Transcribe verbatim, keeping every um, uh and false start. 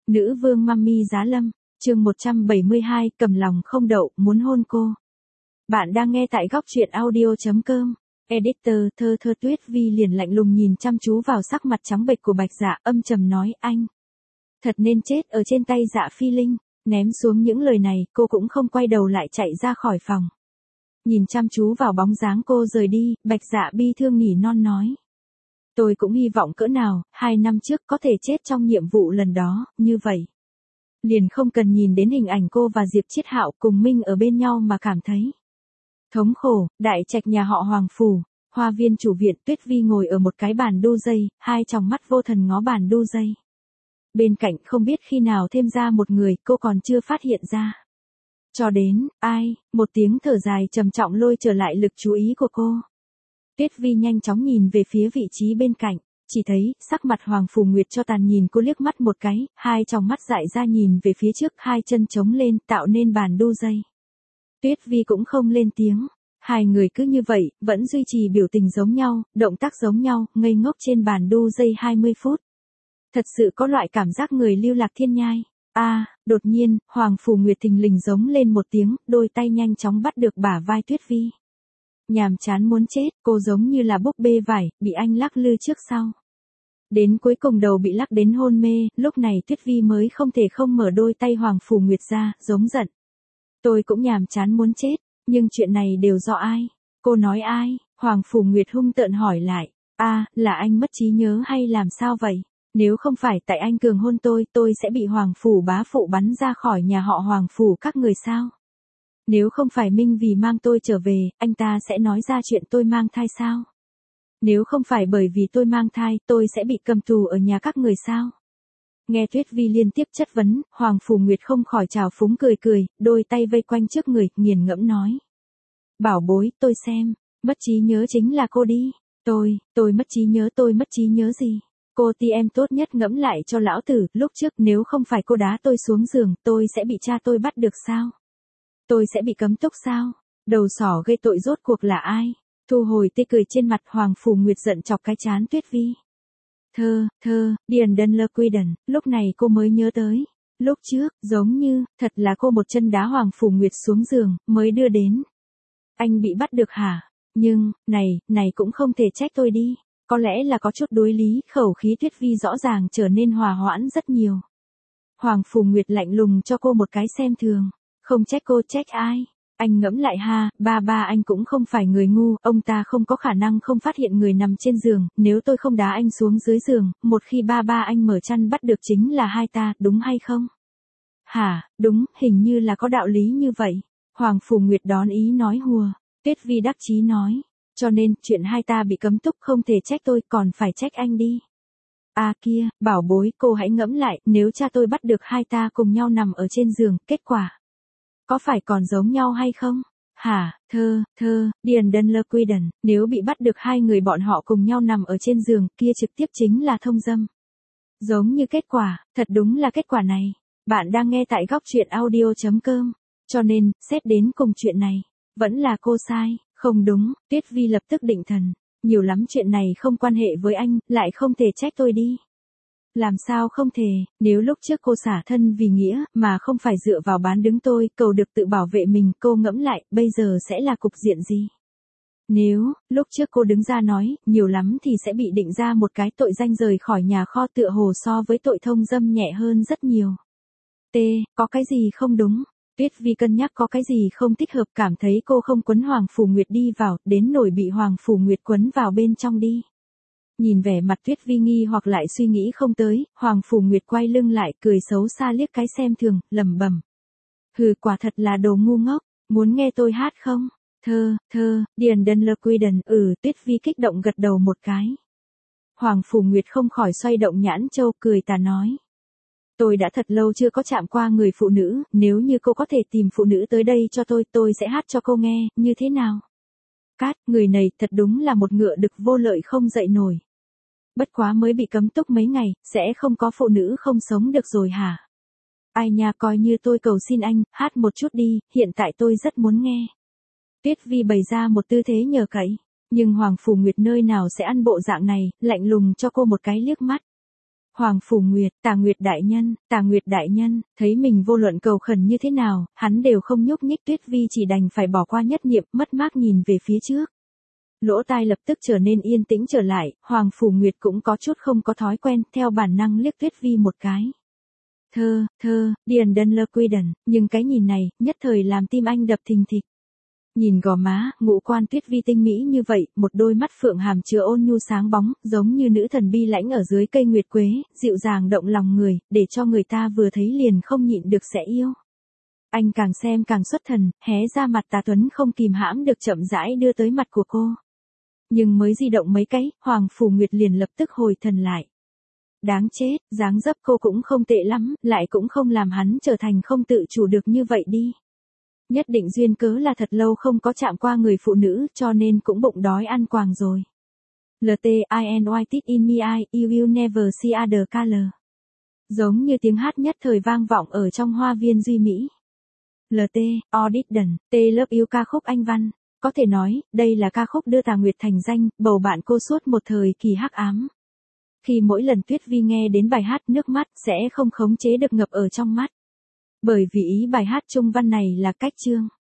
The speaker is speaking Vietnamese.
Nữ vương Mummy Giá Lâm, chương một trăm bảy mươi hai, cầm lòng không đậu, muốn hôn cô. Bạn đang nghe tại góc truyện audio chấm com. Editor, thơ thơ Tuyết Vi liền lạnh lùng nhìn chăm chú vào sắc mặt trắng bệch của Bạch Dạ, âm trầm nói, anh thật nên chết ở trên tay Dạ Phi Linh. Ném xuống những lời này, cô cũng không quay đầu lại chạy ra khỏi phòng. Nhìn chăm chú vào bóng dáng cô rời đi, Bạch Dạ bi thương nỉ non nói. Tôi cũng hy vọng cỡ nào, hai năm trước có thể chết trong nhiệm vụ lần đó, như vậy. Liền không cần nhìn đến hình ảnh cô và Diệp Chiết Hạo cùng Minh ở bên nhau mà cảm thấy thống khổ. Đại trạch nhà họ Hoàng Phủ, hoa viên chủ viện, Tuyết Vi ngồi ở một cái bàn đu dây, hai tròng mắt vô thần ngó bàn đu dây. Bên cạnh không biết khi nào thêm ra một người, cô còn chưa phát hiện ra. Cho đến, ai, một tiếng thở dài trầm trọng lôi trở lại lực chú ý của cô. Tuyết Vi nhanh chóng nhìn về phía vị trí bên cạnh, chỉ thấy, sắc mặt Hoàng Phủ Nguyệt cho tàn nhìn cô liếc mắt một cái, hai tròng mắt dại ra nhìn về phía trước, hai chân chống lên, tạo nên bàn đu dây. Tuyết Vi cũng không lên tiếng, hai người cứ như vậy, vẫn duy trì biểu tình giống nhau, động tác giống nhau, ngây ngốc trên bàn đu dây hai mươi phút. Thật sự có loại cảm giác người lưu lạc thiên nhai. A, à, đột nhiên, Hoàng Phủ Nguyệt thình lình giống lên một tiếng, đôi tay nhanh chóng bắt được bả vai Tuyết Vi. Nhàm chán muốn chết, cô giống như là búp bê vải, bị anh lắc lư trước sau. Đến cuối cùng đầu bị lắc đến hôn mê, lúc này Tuyết Vi mới không thể không mở đôi tay Hoàng Phủ Nguyệt ra, giống giận. Tôi cũng nhàm chán muốn chết, nhưng chuyện này đều do ai? Cô nói ai? Hoàng Phủ Nguyệt hung tợn hỏi lại. A, à, là anh mất trí nhớ hay làm sao vậy? Nếu không phải tại anh cường hôn tôi, tôi sẽ bị Hoàng Phủ bá phụ bắn ra khỏi nhà họ Hoàng Phủ các người sao? Nếu không phải Minh vì mang tôi trở về, anh ta sẽ nói ra chuyện tôi mang thai sao? Nếu không phải bởi vì tôi mang thai, tôi sẽ bị cầm tù ở nhà các người sao? Nghe Tuyết Vi liên tiếp chất vấn, Hoàng Phủ Nguyệt không khỏi trào phúng cười cười, đôi tay vây quanh trước người, nghiền ngẫm nói. Bảo bối, tôi xem, mất trí nhớ chính là cô đi. Tôi, tôi mất trí nhớ tôi mất trí nhớ gì? Cô ti em tốt nhất ngẫm lại cho lão tử, lúc trước nếu không phải cô đá tôi xuống giường, tôi sẽ bị cha tôi bắt được sao? Tôi sẽ bị cấm túc sao? Đầu sỏ gây tội rốt cuộc là ai? Thu hồi tê cười trên mặt, Hoàng Phủ Nguyệt giận chọc cái chán Tuyết Vi. Thơ, thơ, Điền Đân Lơ Quy Đần, lúc này cô mới nhớ tới. Lúc trước, giống như, thật là cô một chân đá Hoàng Phủ Nguyệt xuống giường, mới đưa đến. Anh bị bắt được hả? Nhưng, này, này cũng không thể trách tôi đi. Có lẽ là có chút đối lý, khẩu khí Tuyết Vi rõ ràng trở nên hòa hoãn rất nhiều. Hoàng Phủ Nguyệt lạnh lùng cho cô một cái xem thường. Không trách cô, trách ai? Anh ngẫm lại ha, ba ba anh cũng không phải người ngu, ông ta không có khả năng không phát hiện người nằm trên giường, nếu tôi không đá anh xuống dưới giường, một khi ba ba anh mở chăn bắt được chính là hai ta, đúng hay không? Hả, đúng, hình như là có đạo lý như vậy. Hoàng Phủ Nguyệt đón ý nói hùa, Tuyết Vi đắc chí nói, cho nên, chuyện hai ta bị cấm túc không thể trách tôi, còn phải trách anh đi. À kia, bảo bối, cô hãy ngẫm lại, nếu cha tôi bắt được hai ta cùng nhau nằm ở trên giường, kết quả có phải còn giống nhau hay không? Hả, thơ, thơ, Điền Đân Lơ Quy Đần, nếu bị bắt được hai người bọn họ cùng nhau nằm ở trên giường, kia trực tiếp chính là thông dâm. Giống như kết quả, thật đúng là kết quả này. Bạn đang nghe tại góc truyện audio chấm com. Cho nên, xét đến cùng chuyện này, vẫn là cô sai, không đúng, Tuyết Vi lập tức định thần. Nhiều lắm chuyện này không quan hệ với anh, lại không thể trách tôi đi. Làm sao không thể, nếu lúc trước cô xả thân vì nghĩa, mà không phải dựa vào bán đứng tôi, cầu được tự bảo vệ mình, cô ngẫm lại, bây giờ sẽ là cục diện gì? Nếu, lúc trước cô đứng ra nói, nhiều lắm thì sẽ bị định ra một cái tội danh rời khỏi nhà kho, tựa hồ so với tội thông dâm nhẹ hơn rất nhiều. T, có cái gì không đúng? Tuyết Vi cân nhắc có cái gì không thích hợp, cảm thấy cô không quấn Hoàng Phủ Nguyệt đi vào, đến nổi bị Hoàng Phủ Nguyệt quấn vào bên trong đi. Nhìn vẻ mặt Tuyết Vi nghi hoặc lại suy nghĩ không tới, Hoàng Phủ Nguyệt quay lưng lại, cười xấu xa liếc cái xem thường, lẩm bẩm. Hừ, quả thật là đồ ngu ngốc, muốn nghe tôi hát không? Thơ, thơ, Điền Đân Lơ Quy Đần, ừ, Tuyết Vi kích động gật đầu một cái. Hoàng Phủ Nguyệt không khỏi xoay động nhãn châu, cười tà nói. Tôi đã thật lâu chưa có chạm qua người phụ nữ, nếu như cô có thể tìm phụ nữ tới đây cho tôi, tôi sẽ hát cho cô nghe, như thế nào? Cát, người này thật đúng là một ngựa đực vô lợi không dậy nổi. Bất quá mới bị cấm túc mấy ngày, sẽ không có phụ nữ không sống được rồi hả? Ai nha, coi như tôi cầu xin anh, hát một chút đi, hiện tại tôi rất muốn nghe. Tuyết Vi bày ra một tư thế nhờ cậy, nhưng Hoàng Phủ Nguyệt nơi nào sẽ ăn bộ dạng này, lạnh lùng cho cô một cái liếc mắt. Hoàng Phủ Nguyệt, Tà Nguyệt đại nhân, Tà Nguyệt đại nhân, thấy mình vô luận cầu khẩn như thế nào, hắn đều không nhúc nhích, Tuyết Vi chỉ đành phải bỏ qua nhất niệm, mất mát nhìn về phía trước. Lỗ tai lập tức trở nên yên tĩnh trở lại, Hoàng Phủ Nguyệt cũng có chút không có thói quen, theo bản năng liếc Tuyết Vi một cái. Thơ, thơ, Điền Đơn Lơ Quy Đần, nhưng cái nhìn này, nhất thời làm tim anh đập thình thịch. Nhìn gò má, ngũ quan Tuyết Vi tinh mỹ như vậy, một đôi mắt phượng hàm chứa ôn nhu sáng bóng, giống như nữ thần bi lãnh ở dưới cây nguyệt quế, dịu dàng động lòng người, để cho người ta vừa thấy liền không nhịn được sẽ yêu. Anh càng xem càng xuất thần, hé ra mặt Tà Tuấn không kìm hãm được chậm rãi đưa tới mặt của cô. Nhưng mới di động mấy cái, Hoàng Phủ Nguyệt liền lập tức hồi thần lại. Đáng chết, dáng dấp cô cũng không tệ lắm, lại cũng không làm hắn trở thành không tự chủ được như vậy đi. Nhất định duyên cớ là thật lâu không có chạm qua người phụ nữ, cho nên cũng bụng đói ăn quàng rồi. L T I N Y T in me I, you will never see other color. Giống như tiếng hát nhất thời vang vọng ở trong hoa viên Duy Mỹ. L T, Audition, T Love You ca khúc Anh Văn. Có thể nói, đây là ca khúc đưa Tà Nguyệt thành danh, bầu bạn cô suốt một thời kỳ hắc ám. Khi mỗi lần Tuyết Vi nghe đến bài hát, nước mắt sẽ không khống chế được ngập ở trong mắt. Bởi vì ý bài hát trung văn này là cách chương.